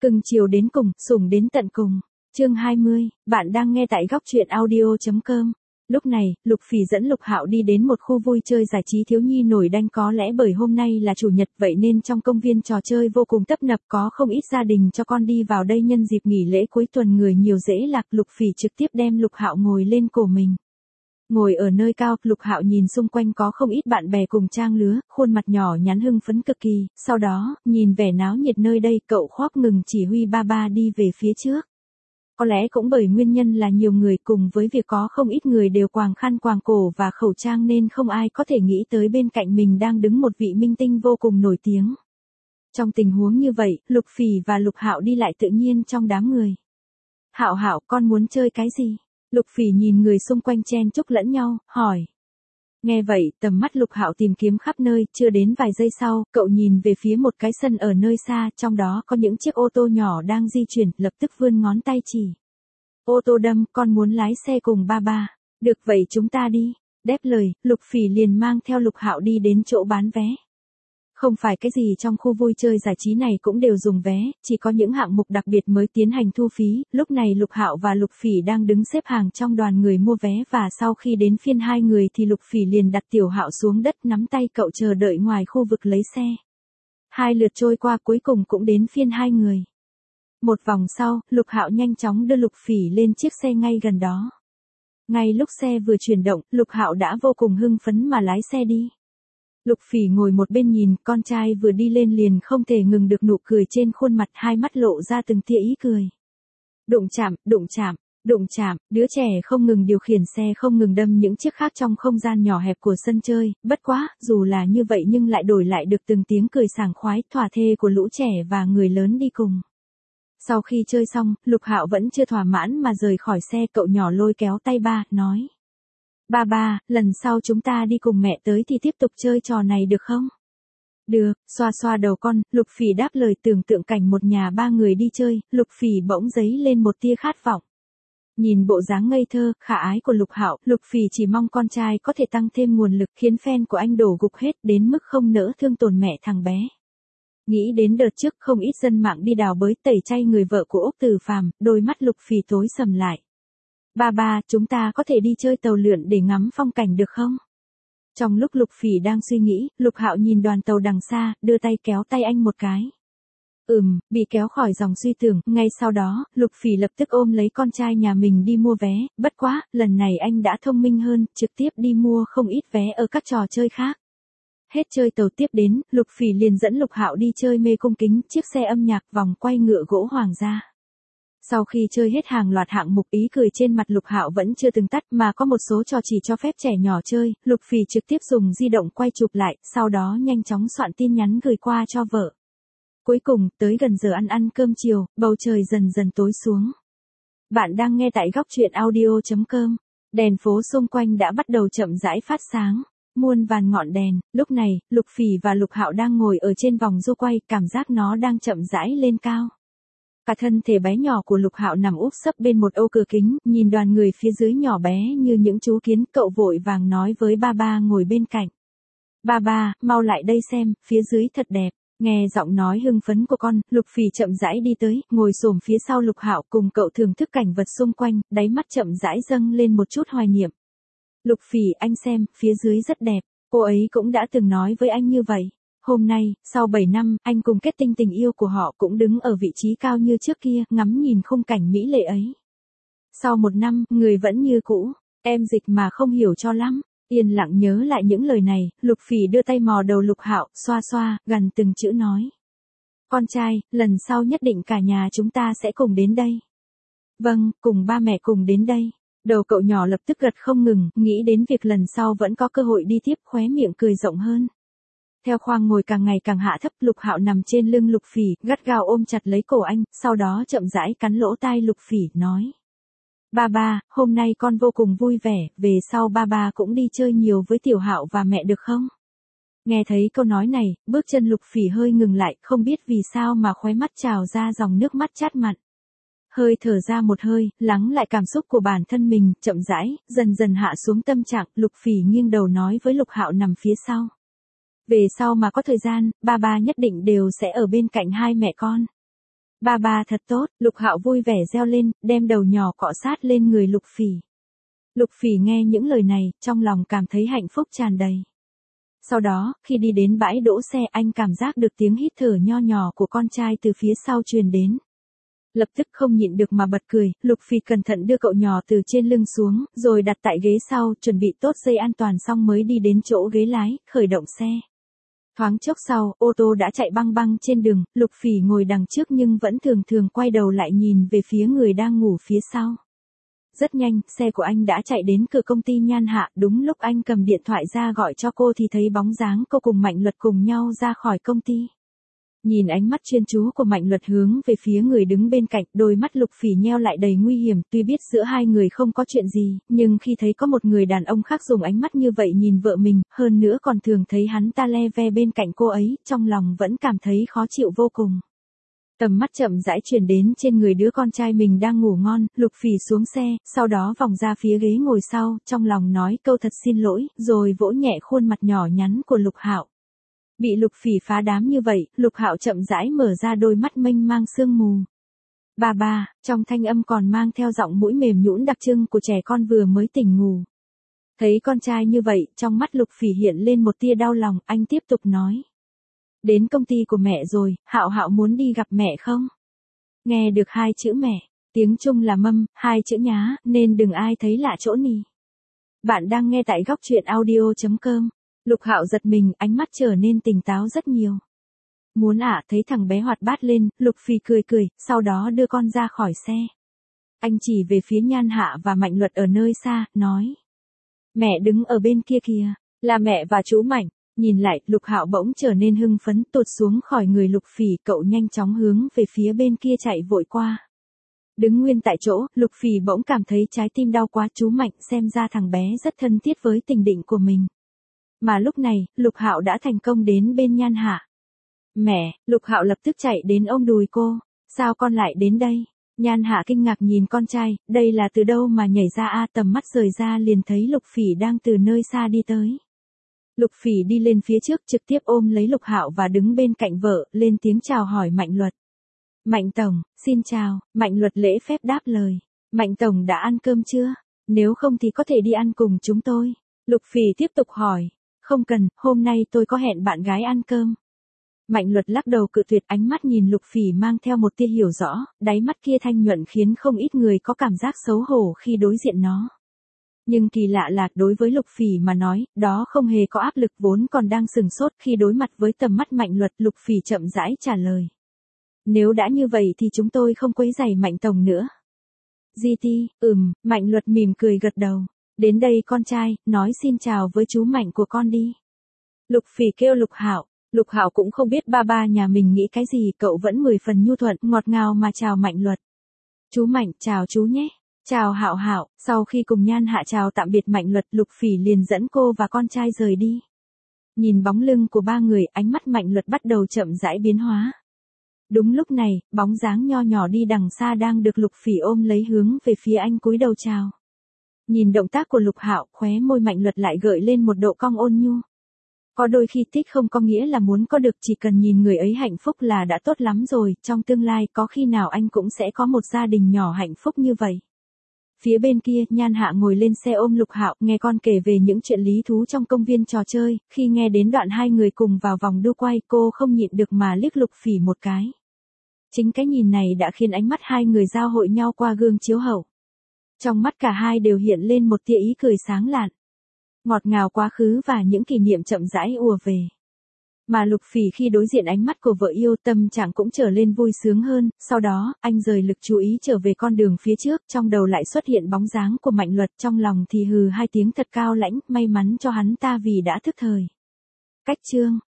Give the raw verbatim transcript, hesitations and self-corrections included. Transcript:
Cưng chiều đến cùng, sủng đến tận cùng. Chương hai mươi, bạn đang nghe tại góc truyện audio chấm com. Lúc này, Lục Phỉ dẫn Lục Hạo đi đến một khu vui chơi giải trí thiếu nhi nổi danh, có lẽ bởi hôm nay là chủ nhật vậy nên trong công viên trò chơi vô cùng tấp nập, có không ít gia đình cho con đi vào đây nhân dịp nghỉ lễ cuối tuần người nhiều dễ lạc. Lục Phỉ trực tiếp đem Lục Hạo ngồi lên cổ mình. Ngồi ở nơi cao, Lục Hạo nhìn xung quanh có không ít bạn bè cùng trang lứa, khuôn mặt nhỏ nhắn hưng phấn cực kỳ, sau đó, nhìn vẻ náo nhiệt nơi đây, cậu khoác ngừng chỉ huy ba ba đi về phía trước. Có lẽ cũng bởi nguyên nhân là nhiều người cùng với việc có không ít người đều quàng khăn quàng cổ và khẩu trang nên không ai có thể nghĩ tới bên cạnh mình đang đứng một vị minh tinh vô cùng nổi tiếng. Trong tình huống như vậy, Lục Phỉ và Lục Hạo đi lại tự nhiên trong đám người. Hạo Hạo, con muốn chơi cái gì? Lục Phỉ nhìn người xung quanh chen chúc lẫn nhau, hỏi. Nghe vậy, tầm mắt Lục Hạo tìm kiếm khắp nơi, chưa đến vài giây sau, cậu nhìn về phía một cái sân ở nơi xa, trong đó có những chiếc ô tô nhỏ đang di chuyển, lập tức vươn ngón tay chỉ. Ô tô đâm, con muốn lái xe cùng ba ba. Được vậy chúng ta đi. Đáp lời, Lục Phỉ liền mang theo Lục Hạo đi đến chỗ bán vé. Không phải cái gì trong khu vui chơi giải trí này cũng đều dùng vé, chỉ có những hạng mục đặc biệt mới tiến hành thu phí. Lúc này Lục Hạo và Lục Phỉ đang đứng xếp hàng trong đoàn người mua vé và sau khi đến phiên hai người thì Lục Phỉ liền đặt Tiểu Hạo xuống đất nắm tay cậu chờ đợi ngoài khu vực lấy xe. Hai lượt trôi qua cuối cùng cũng đến phiên hai người. Một vòng sau, Lục Hạo nhanh chóng đưa Lục Phỉ lên chiếc xe ngay gần đó. Ngay lúc xe vừa chuyển động, Lục Hạo đã vô cùng hưng phấn mà lái xe đi. Lục Phỉ ngồi một bên nhìn, con trai vừa đi lên liền không thể ngừng được nụ cười trên khuôn mặt, hai mắt lộ ra từng tia ý cười. Đụng chạm, đụng chạm, đụng chạm, đứa trẻ không ngừng điều khiển xe không ngừng đâm những chiếc khác trong không gian nhỏ hẹp của sân chơi, bất quá, dù là như vậy nhưng lại đổi lại được từng tiếng cười sảng khoái, thỏa thê của lũ trẻ và người lớn đi cùng. Sau khi chơi xong, Lục Hạo vẫn chưa thỏa mãn mà rời khỏi xe, cậu nhỏ lôi kéo tay ba, nói. Ba ba, lần sau chúng ta đi cùng mẹ tới thì tiếp tục chơi trò này được không? Được, xoa xoa đầu con, Lục Phỉ đáp lời. Tưởng tượng cảnh một nhà ba người đi chơi, Lục Phỉ bỗng dấy lên một tia khát vọng. Nhìn bộ dáng ngây thơ, khả ái của Lục Hạo, Lục Phỉ chỉ mong con trai có thể tăng thêm nguồn lực khiến fan của anh đổ gục hết đến mức không nỡ thương tổn mẹ thằng bé. Nghĩ đến đợt trước không ít dân mạng đi đào bới tẩy chay người vợ của Úc Từ Phàm, đôi mắt Lục Phỉ tối sầm lại. Ba ba, chúng ta có thể đi chơi tàu lượn để ngắm phong cảnh được không? Trong lúc Lục Phỉ đang suy nghĩ, Lục Hạo nhìn đoàn tàu đằng xa, đưa tay kéo tay anh một cái. Ừm, bị kéo khỏi dòng suy tưởng, ngay sau đó, Lục Phỉ lập tức ôm lấy con trai nhà mình đi mua vé, bất quá, lần này anh đã thông minh hơn, trực tiếp đi mua không ít vé ở các trò chơi khác. Hết chơi tàu tiếp đến, Lục Phỉ liền dẫn Lục Hạo đi chơi mê cung kính, chiếc xe âm nhạc vòng quay ngựa gỗ hoàng gia. Sau khi chơi hết hàng loạt hạng mục, ý cười trên mặt Lục Hạo vẫn chưa từng tắt, mà có một số trò chỉ cho phép trẻ nhỏ chơi, Lục Phỉ trực tiếp dùng di động quay chụp lại, sau đó nhanh chóng soạn tin nhắn gửi qua cho vợ. Cuối cùng, tới gần giờ ăn ăn cơm chiều, bầu trời dần dần tối xuống. Bạn đang nghe tại góc truyện audio chấm com. Đèn phố xung quanh đã bắt đầu chậm rãi phát sáng. Muôn vàn ngọn đèn, lúc này, Lục Phỉ và Lục Hạo đang ngồi ở trên vòng du quay, cảm giác nó đang chậm rãi lên cao. Cả thân thể bé nhỏ của Lục Hạo nằm úp sấp bên một ô cửa kính, nhìn đoàn người phía dưới nhỏ bé như những chú kiến, cậu vội vàng nói với ba ba ngồi bên cạnh. Ba ba, mau lại đây xem, phía dưới thật đẹp. Nghe giọng nói hưng phấn của con, Lục Phỉ chậm rãi đi tới, ngồi xổm phía sau Lục Hạo cùng cậu thưởng thức cảnh vật xung quanh, đáy mắt chậm rãi dâng lên một chút hoài niệm. Lục Phỉ, anh xem, phía dưới rất đẹp, cô ấy cũng đã từng nói với anh như vậy. Hôm nay, sau bảy năm, anh cùng kết tinh tình yêu của họ cũng đứng ở vị trí cao như trước kia, ngắm nhìn khung cảnh mỹ lệ ấy. Sau một năm, người vẫn như cũ, em dịch mà không hiểu cho lắm. Yên lặng nhớ lại những lời này, Lục Phỉ đưa tay mò đầu Lục Hạo, xoa xoa, gần từng chữ nói. Con trai, lần sau nhất định cả nhà chúng ta sẽ cùng đến đây. Vâng, cùng ba mẹ cùng đến đây. Đầu cậu nhỏ lập tức gật không ngừng, nghĩ đến việc lần sau vẫn có cơ hội đi tiếp, khóe miệng cười rộng hơn. Theo khoang ngồi càng ngày càng hạ thấp, Lục Hạo nằm trên lưng Lục Phỉ, gắt gao ôm chặt lấy cổ anh, sau đó chậm rãi cắn lỗ tai Lục Phỉ, nói. Ba ba, hôm nay con vô cùng vui vẻ, về sau ba ba cũng đi chơi nhiều với Tiểu Hạo và mẹ được không? Nghe thấy câu nói này, bước chân Lục Phỉ hơi ngừng lại, không biết vì sao mà khóe mắt trào ra dòng nước mắt chát mặn. Hơi thở ra một hơi, lắng lại cảm xúc của bản thân mình, chậm rãi, dần dần hạ xuống tâm trạng, Lục Phỉ nghiêng đầu nói với Lục Hạo nằm phía sau. Về sau mà có thời gian, ba ba nhất định đều sẽ ở bên cạnh hai mẹ con. Ba ba thật tốt, Lục Hạo vui vẻ reo lên, đem đầu nhỏ cọ sát lên người Lục Phỉ. Lục Phỉ nghe những lời này, trong lòng cảm thấy hạnh phúc tràn đầy. Sau đó, khi đi đến bãi đỗ xe anh cảm giác được tiếng hít thở nho nhỏ của con trai từ phía sau truyền đến. Lập tức không nhịn được mà bật cười, Lục Phỉ cẩn thận đưa cậu nhỏ từ trên lưng xuống, rồi đặt tại ghế sau, chuẩn bị tốt dây an toàn xong mới đi đến chỗ ghế lái, khởi động xe. Thoáng chốc sau, ô tô đã chạy băng băng trên đường, Lục Phỉ ngồi đằng trước nhưng vẫn thường thường quay đầu lại nhìn về phía người đang ngủ phía sau. Rất nhanh, xe của anh đã chạy đến cửa công ty Nhan Hạ, đúng lúc anh cầm điện thoại ra gọi cho cô thì thấy bóng dáng cô cùng Mạnh Luật cùng nhau ra khỏi công ty. Nhìn ánh mắt chuyên chú của Mạnh Luật hướng về phía người đứng bên cạnh, đôi mắt Lục Phỉ nheo lại đầy nguy hiểm, tuy biết giữa hai người không có chuyện gì, nhưng khi thấy có một người đàn ông khác dùng ánh mắt như vậy nhìn vợ mình, hơn nữa còn thường thấy hắn ta le ve bên cạnh cô ấy, trong lòng vẫn cảm thấy khó chịu vô cùng. Tầm mắt chậm rãi chuyển đến trên người đứa con trai mình đang ngủ ngon, Lục Phỉ xuống xe, sau đó vòng ra phía ghế ngồi sau, trong lòng nói câu thật xin lỗi, rồi vỗ nhẹ khuôn mặt nhỏ nhắn của Lục Hạo. Bị Lục Phỉ phá đám như vậy, Lục Hạo chậm rãi mở ra đôi mắt mênh mang sương mù. Ba ba, trong thanh âm còn mang theo giọng mũi mềm nhũn đặc trưng của trẻ con vừa mới tỉnh ngủ. Thấy con trai như vậy, trong mắt Lục Phỉ hiện lên một tia đau lòng, anh tiếp tục nói. Đến công ty của mẹ rồi, Hạo Hạo muốn đi gặp mẹ không? Nghe được hai chữ mẹ, tiếng Trung là mâm, hai chữ nhá, nên đừng ai thấy lạ chỗ nì. Bạn đang nghe tại góc truyện audio chấm com. Lục Hạo giật mình, ánh mắt trở nên tỉnh táo rất nhiều. Muốn ạ, à, thấy thằng bé hoạt bát lên, Lục Phỉ cười cười, sau đó đưa con ra khỏi xe. Anh chỉ về phía Nhan Hạ và Mạnh Luật ở nơi xa, nói. Mẹ đứng ở bên kia kìa, là mẹ và chú Mạnh. Nhìn lại, Lục Hạo bỗng trở nên hưng phấn, tụt xuống khỏi người Lục Phỉ, cậu nhanh chóng hướng về phía bên kia chạy vội qua. Đứng nguyên tại chỗ, Lục Phỉ bỗng cảm thấy trái tim đau quá, chú Mạnh xem ra thằng bé rất thân thiết với tình định của mình. Mà lúc này, Lục Hạo đã thành công đến bên Nhan Hạ. Mẹ, Lục Hạo lập tức chạy đến ôm đùi cô, sao con lại đến đây? Nhan Hạ kinh ngạc nhìn con trai, đây là từ đâu mà nhảy ra a? Tầm mắt rời ra liền thấy Lục Phỉ đang từ nơi xa đi tới. Lục Phỉ đi lên phía trước trực tiếp ôm lấy Lục Hạo và đứng bên cạnh vợ, lên tiếng chào hỏi Mạnh Luật. Mạnh Tổng, xin chào, Mạnh Luật lễ phép đáp lời. Mạnh Tổng đã ăn cơm chưa? Nếu không thì có thể đi ăn cùng chúng tôi. Lục Phỉ tiếp tục hỏi. Không cần, hôm nay tôi có hẹn bạn gái ăn cơm. Mạnh Luật lắc đầu cự tuyệt, ánh mắt nhìn Lục Phỉ mang theo một tia hiểu rõ, đáy mắt kia thanh nhuận khiến không ít người có cảm giác xấu hổ khi đối diện nó. Nhưng kỳ lạ là, đối với Lục Phỉ mà nói, đó không hề có áp lực, vốn còn đang sừng sốt khi đối mặt với tầm mắt Mạnh Luật, Lục Phỉ chậm rãi trả lời. Nếu đã như vậy thì chúng tôi không quấy rầy Mạnh Tổng nữa. giê tê, ừm, Mạnh Luật mỉm cười gật đầu. Đến đây con trai, nói xin chào với chú Mạnh của con đi. Lục Phỉ kêu Lục Hạo. Lục Hạo cũng không biết ba ba nhà mình nghĩ cái gì, cậu vẫn mười phần nhu thuận, ngọt ngào mà chào Mạnh Luật. Chú Mạnh, chào chú nhé. Chào Hạo Hạo. Sau khi cùng Nhan Hạ chào tạm biệt Mạnh Luật, Lục Phỉ liền dẫn cô và con trai rời đi. Nhìn bóng lưng của ba người, ánh mắt Mạnh Luật bắt đầu chậm rãi biến hóa. Đúng lúc này, bóng dáng nho nhỏ đi đằng xa đang được Lục Phỉ ôm lấy hướng về phía anh cúi đầu chào. Nhìn động tác của Lục Hạo, khóe môi Mạnh Luật lại gợi lên một độ cong ôn nhu. Có đôi khi thích không có nghĩa là muốn có được, chỉ cần nhìn người ấy hạnh phúc là đã tốt lắm rồi, trong tương lai có khi nào anh cũng sẽ có một gia đình nhỏ hạnh phúc như vậy. Phía bên kia, Nhan Hạ ngồi lên xe ôm Lục Hạo, nghe con kể về những chuyện lý thú trong công viên trò chơi, khi nghe đến đoạn hai người cùng vào vòng đua quay, cô không nhịn được mà liếc Lục Phỉ một cái. Chính cái nhìn này đã khiến ánh mắt hai người giao hội nhau qua gương chiếu hậu. Trong mắt cả hai đều hiện lên một tia ý cười sáng lạn. Ngọt ngào quá khứ và những kỷ niệm chậm rãi ùa về. Mà Lục Phỉ khi đối diện ánh mắt của vợ yêu, tâm trạng cũng trở lên vui sướng hơn, sau đó, anh rời lực chú ý trở về con đường phía trước, trong đầu lại xuất hiện bóng dáng của Mạnh Luật, trong lòng thì hừ hai tiếng thật cao lãnh, may mắn cho hắn ta vì đã thức thời. Cách chương